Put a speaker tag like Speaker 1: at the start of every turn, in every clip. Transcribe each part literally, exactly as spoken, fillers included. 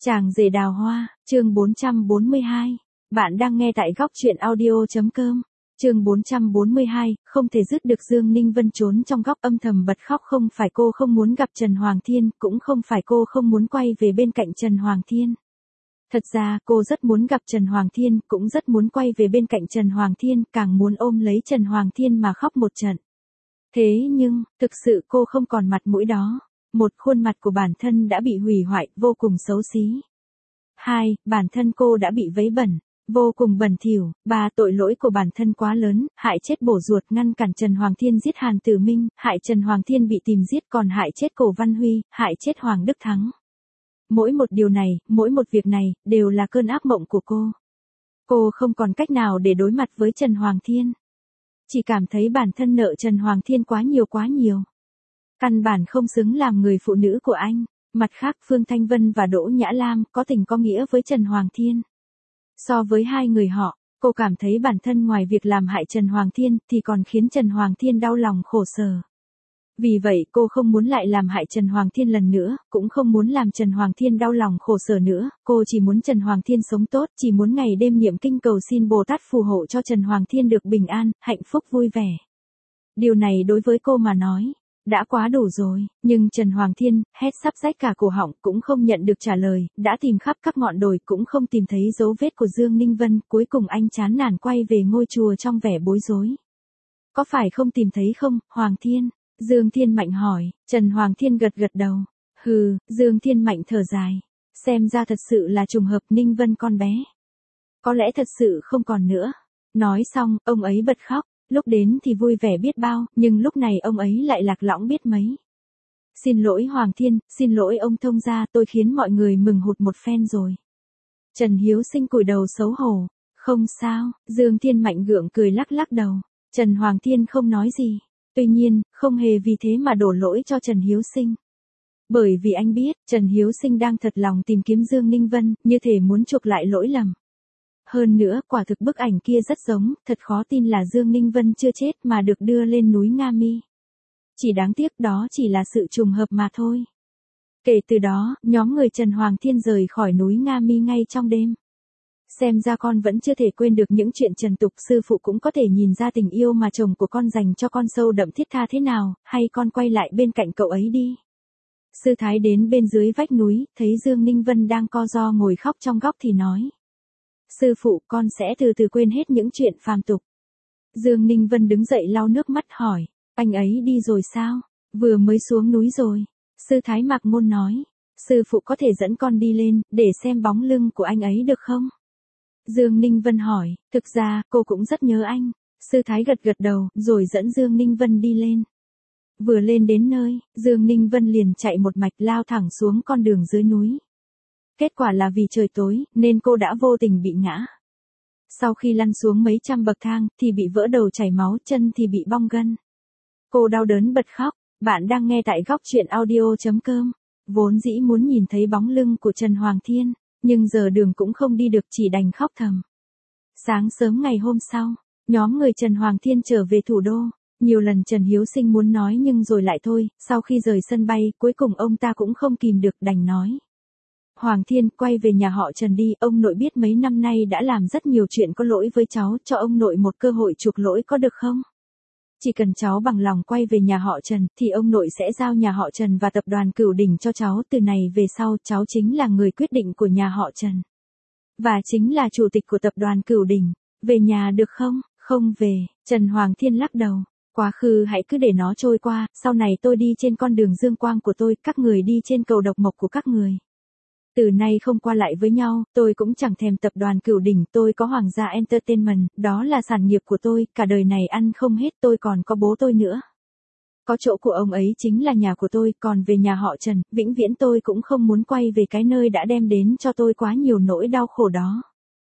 Speaker 1: Chàng rể đào hoa, chương bốn trăm bốn mươi hai. Bạn đang nghe tại góc truyện audio.com. Chương bốn trăm bốn mươi hai, không thể dứt được. Dương Ninh Vân trốn trong góc âm thầm bật khóc. Không phải cô không muốn gặp Trần Hoàng Thiên, cũng không phải cô không muốn quay về bên cạnh Trần Hoàng Thiên. Thật ra, cô rất muốn gặp Trần Hoàng Thiên, cũng rất muốn quay về bên cạnh Trần Hoàng Thiên, càng muốn ôm lấy Trần Hoàng Thiên mà khóc một trận. Thế nhưng, thực sự cô không còn mặt mũi đó. Một, khuôn mặt của bản thân đã bị hủy hoại, vô cùng xấu xí. Hai, bản thân cô đã bị vấy bẩn, vô cùng bẩn thỉu. Ba, tội lỗi của bản thân quá lớn, hại chết bổ ruột, ngăn cản Trần Hoàng Thiên giết Hàn Tử Minh, hại Trần Hoàng Thiên bị tìm giết, còn hại chết Cổ Văn Huy, hại chết Hoàng Đức Thắng. Mỗi một điều này, mỗi một việc này, đều là cơn ác mộng của cô. Cô không còn cách nào để đối mặt với Trần Hoàng Thiên. Chỉ cảm thấy bản thân nợ Trần Hoàng Thiên quá nhiều quá nhiều. Căn bản không xứng làm người phụ nữ của anh. Mặt khác, Phương Thanh Vân và Đỗ Nhã Lam có tình có nghĩa với Trần Hoàng Thiên. So với hai người họ, cô cảm thấy bản thân ngoài việc làm hại Trần Hoàng Thiên thì còn khiến Trần Hoàng Thiên đau lòng khổ sở. Vì vậy cô không muốn lại làm hại Trần Hoàng Thiên lần nữa, cũng không muốn làm Trần Hoàng Thiên đau lòng khổ sở nữa, cô chỉ muốn Trần Hoàng Thiên sống tốt, chỉ muốn ngày đêm niệm kinh cầu xin Bồ Tát phù hộ cho Trần Hoàng Thiên được bình an, hạnh phúc vui vẻ. Điều này đối với cô mà nói, đã quá đủ rồi, nhưng Trần Hoàng Thiên, hét sắp rách cả cổ họng cũng không nhận được trả lời, đã tìm khắp các ngọn đồi cũng không tìm thấy dấu vết của Dương Ninh Vân, cuối cùng anh chán nản quay về ngôi chùa trong vẻ bối rối. Có phải không tìm thấy không, Hoàng Thiên? Dương Thiên Mạnh hỏi. Trần Hoàng Thiên gật gật đầu. Hừ, Dương Thiên Mạnh thở dài. Xem ra thật sự là trùng hợp, Ninh Vân con bé. Có lẽ thật sự không còn nữa. Nói xong, ông ấy bật khóc. Lúc đến thì vui vẻ biết bao, nhưng lúc này ông ấy lại lạc lõng biết mấy. Xin lỗi Hoàng Thiên, xin lỗi ông thông gia, tôi khiến mọi người mừng hụt một phen rồi. Trần Hiếu Sinh cúi đầu xấu hổ. Không sao, Dương Thiên Mạnh gượng cười lắc lắc đầu. Trần Hoàng Thiên không nói gì. Tuy nhiên, không hề vì thế mà đổ lỗi cho Trần Hiếu Sinh. Bởi vì anh biết, Trần Hiếu Sinh đang thật lòng tìm kiếm Dương Ninh Vân, như thể muốn chuộc lại lỗi lầm. Hơn nữa, quả thực bức ảnh kia rất giống, thật khó tin là Dương Ninh Vân chưa chết mà được đưa lên núi Nga Mi. Chỉ đáng tiếc đó chỉ là sự trùng hợp mà thôi. Kể từ đó, nhóm người Trần Hoàng Thiên rời khỏi núi Nga Mi ngay trong đêm. Xem ra con vẫn chưa thể quên được những chuyện trần tục, sư phụ cũng có thể nhìn ra tình yêu mà chồng của con dành cho con sâu đậm thiết tha thế nào, hay con quay lại bên cạnh cậu ấy đi. Sư Thái đến bên dưới vách núi, thấy Dương Ninh Vân đang co ro ngồi khóc trong góc thì nói. Sư phụ, con sẽ từ từ quên hết những chuyện phàm tục. Dương Ninh Vân đứng dậy lau nước mắt hỏi, anh ấy đi rồi sao? Vừa mới xuống núi rồi. Sư Thái Mạc Môn nói, sư phụ có thể dẫn con đi lên, để xem bóng lưng của anh ấy được không? Dương Ninh Vân hỏi, thực ra, cô cũng rất nhớ anh. Sư Thái gật gật đầu, rồi dẫn Dương Ninh Vân đi lên. Vừa lên đến nơi, Dương Ninh Vân liền chạy một mạch lao thẳng xuống con đường dưới núi. Kết quả là vì trời tối, nên cô đã vô tình bị ngã. Sau khi lăn xuống mấy trăm bậc thang, thì bị vỡ đầu chảy máu, chân thì bị bong gân. Cô đau đớn bật khóc. Bạn đang nghe tại góc truyện audio.com. Vốn dĩ muốn nhìn thấy bóng lưng của Trần Hoàng Thiên, nhưng giờ đường cũng không đi được, chỉ đành khóc thầm. Sáng sớm ngày hôm sau, nhóm người Trần Hoàng Thiên trở về thủ đô. Nhiều lần Trần Hiếu Sinh muốn nói nhưng rồi lại thôi, sau khi rời sân bay, cuối cùng ông ta cũng không kìm được đành nói. Hoàng Thiên, quay về nhà họ Trần đi, ông nội biết mấy năm nay đã làm rất nhiều chuyện có lỗi với cháu, cho ông nội một cơ hội chuộc lỗi có được không? Chỉ cần cháu bằng lòng quay về nhà họ Trần, thì ông nội sẽ giao nhà họ Trần và tập đoàn Cửu Đỉnh cho cháu, từ này về sau, cháu chính là người quyết định của nhà họ Trần. Và chính là chủ tịch của tập đoàn Cửu Đỉnh. Về nhà được không? Không về, Trần Hoàng Thiên lắc đầu. Quá khứ hãy cứ để nó trôi qua, sau này tôi đi trên con đường dương quang của tôi, các người đi trên cầu độc mộc của các người. Từ nay không qua lại với nhau, tôi cũng chẳng thèm tập đoàn Cửu Đỉnh, tôi có Hoàng gia Entertainment, đó là sản nghiệp của tôi, cả đời này ăn không hết, tôi còn có bố tôi nữa. Có chỗ của ông ấy chính là nhà của tôi, còn về nhà họ Trần, vĩnh viễn tôi cũng không muốn quay về cái nơi đã đem đến cho tôi quá nhiều nỗi đau khổ đó.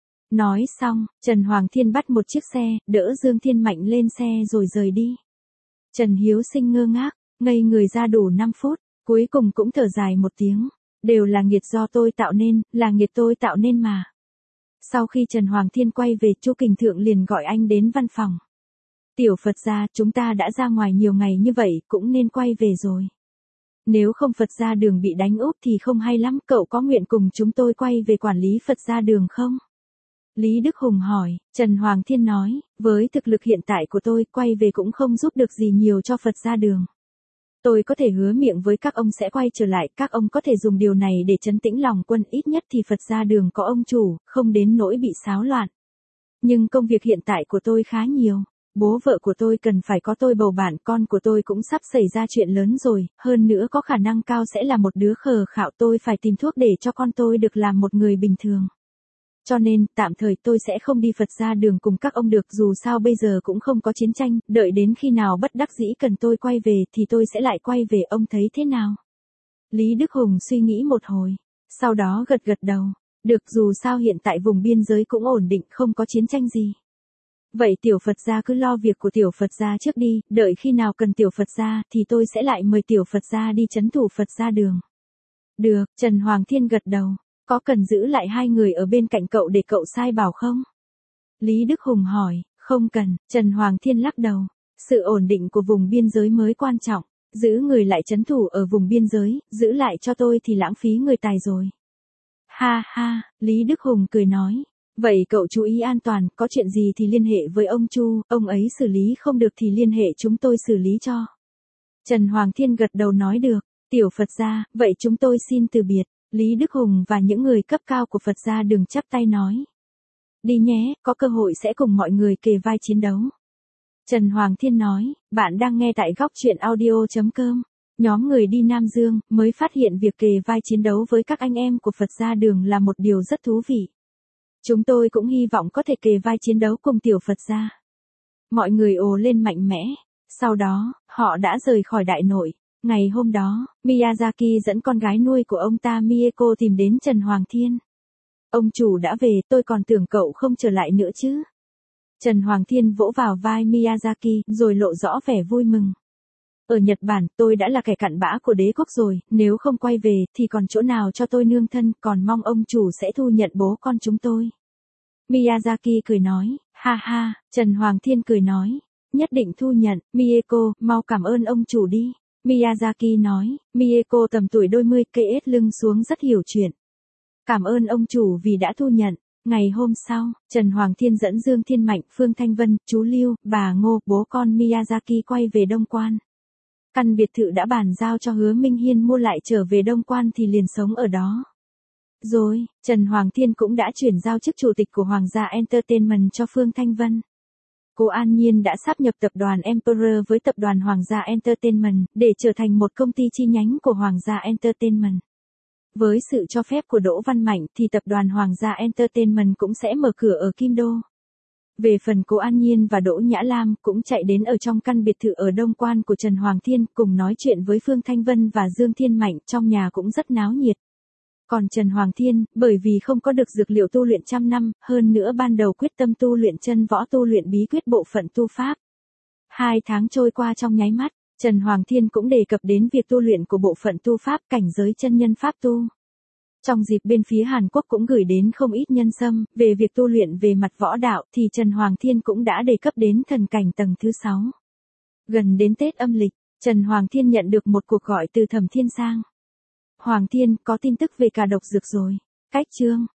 Speaker 1: Nói xong, Trần Hoàng Thiên bắt một chiếc xe, đỡ Dương Thiên Mạnh lên xe rồi rời đi. Trần Hiếu Sinh ngơ ngác, ngây người ra đủ năm phút, cuối cùng cũng thở dài một tiếng. Đều là nghiệt do tôi tạo nên, là nghiệt tôi tạo nên mà. Sau khi Trần Hoàng Thiên quay về, Chu Kình Thượng liền gọi anh đến văn phòng. Tiểu Phật gia, chúng ta đã ra ngoài nhiều ngày như vậy, cũng nên quay về rồi. Nếu không Phật gia đường bị đánh úp thì không hay lắm, cậu có nguyện cùng chúng tôi quay về quản lý Phật gia đường không? Lý Đức Hùng hỏi, Trần Hoàng Thiên nói, với thực lực hiện tại của tôi quay về cũng không giúp được gì nhiều cho Phật gia đường. Tôi có thể hứa miệng với các ông sẽ quay trở lại, các ông có thể dùng điều này để trấn tĩnh lòng quân, ít nhất thì Phật gia đường có ông chủ, không đến nỗi bị xáo loạn. Nhưng công việc hiện tại của tôi khá nhiều. Bố vợ của tôi cần phải có tôi bầu bạn, con của tôi cũng sắp xảy ra chuyện lớn rồi, hơn nữa có khả năng cao sẽ là một đứa khờ khạo, tôi phải tìm thuốc để cho con tôi được làm một người bình thường. Cho nên, tạm thời tôi sẽ không đi Phật gia đường cùng các ông được, dù sao bây giờ cũng không có chiến tranh, đợi đến khi nào bất đắc dĩ cần tôi quay về thì tôi sẽ lại quay về, ông thấy thế nào? Lý Đức Hùng suy nghĩ một hồi, sau đó gật gật đầu, được, dù sao hiện tại vùng biên giới cũng ổn định, không có chiến tranh gì. Vậy tiểu Phật gia cứ lo việc của tiểu Phật gia trước đi, đợi khi nào cần tiểu Phật gia thì tôi sẽ lại mời tiểu Phật gia đi trấn thủ Phật gia đường. Được, Trần Hoàng Thiên gật đầu. Có cần giữ lại hai người ở bên cạnh cậu để cậu sai bảo không? Lý Đức Hùng hỏi, không cần, Trần Hoàng Thiên lắc đầu. Sự ổn định của vùng biên giới mới quan trọng, giữ người lại trấn thủ ở vùng biên giới, giữ lại cho tôi thì lãng phí người tài rồi. Ha ha, Lý Đức Hùng cười nói. Vậy cậu chú ý an toàn, có chuyện gì thì liên hệ với ông Chu, ông ấy xử lý không được thì liên hệ chúng tôi xử lý cho. Trần Hoàng Thiên gật đầu nói được, tiểu Phật gia, vậy chúng tôi xin từ biệt. Lý Đức Hùng và những người cấp cao của Phật gia đường chắp tay nói. Đi nhé, có cơ hội sẽ cùng mọi người kề vai chiến đấu. Trần Hoàng Thiên nói, bạn đang nghe tại góc truyện audio.com. Nhóm người đi Nam Dương mới phát hiện việc kề vai chiến đấu với các anh em của Phật gia đường là một điều rất thú vị. Chúng tôi cũng hy vọng có thể kề vai chiến đấu cùng tiểu Phật gia. Mọi người ồ lên mạnh mẽ. Sau đó, họ đã rời khỏi đại nội. Ngày hôm đó, Miyazaki dẫn con gái nuôi của ông ta Mieko tìm đến Trần Hoàng Thiên. Ông chủ đã về, tôi còn tưởng cậu không trở lại nữa chứ. Trần Hoàng Thiên vỗ vào vai Miyazaki, rồi lộ rõ vẻ vui mừng. Ở Nhật Bản, tôi đã là kẻ cặn bã của đế quốc rồi, nếu không quay về, thì còn chỗ nào cho tôi nương thân, còn mong ông chủ sẽ thu nhận bố con chúng tôi. Miyazaki cười nói, ha ha, Trần Hoàng Thiên cười nói, nhất định thu nhận, Mieko, mau cảm ơn ông chủ đi. Miyazaki nói, Mieko tầm tuổi đôi mươi, kê ết lưng xuống rất hiểu chuyện. Cảm ơn ông chủ vì đã thu nhận. Ngày hôm sau, Trần Hoàng Thiên dẫn Dương Thiên Mạnh, Phương Thanh Vân, chú Lưu, bà Ngô, bố con Miyazaki quay về Đông Quan. Căn biệt thự đã bàn giao cho Hứa Minh Hiên mua lại trở về Đông Quan thì liền sống ở đó. Rồi, Trần Hoàng Thiên cũng đã chuyển giao chức chủ tịch của Hoàng gia Entertainment cho Phương Thanh Vân. Cô An Nhiên đã sáp nhập tập đoàn Emperor với tập đoàn Hoàng gia Entertainment, để trở thành một công ty chi nhánh của Hoàng gia Entertainment. Với sự cho phép của Đỗ Văn Mạnh thì tập đoàn Hoàng gia Entertainment cũng sẽ mở cửa ở Kim Đô. Về phần cô An Nhiên và Đỗ Nhã Lam cũng chạy đến ở trong căn biệt thự ở Đông Quan của Trần Hoàng Thiên, cùng nói chuyện với Phương Thanh Vân và Dương Thiên Mạnh, trong nhà cũng rất náo nhiệt. Còn Trần Hoàng Thiên, bởi vì không có được dược liệu tu luyện trăm năm, hơn nữa ban đầu quyết tâm tu luyện chân võ tu luyện bí quyết bộ phận tu pháp. Hai tháng trôi qua trong nháy mắt, Trần Hoàng Thiên cũng đề cập đến việc tu luyện của bộ phận tu pháp cảnh giới chân nhân pháp tu. Trong dịp bên phía Hàn Quốc cũng gửi đến không ít nhân xâm, về việc tu luyện về mặt võ đạo thì Trần Hoàng Thiên cũng đã đề cấp đến thần cảnh tầng thứ sáu. Gần đến Tết âm lịch, Trần Hoàng Thiên nhận được một cuộc gọi từ Thẩm Thiên Sang. Hoàng Thiên, có tin tức về cả độc dược rồi. Cách chương.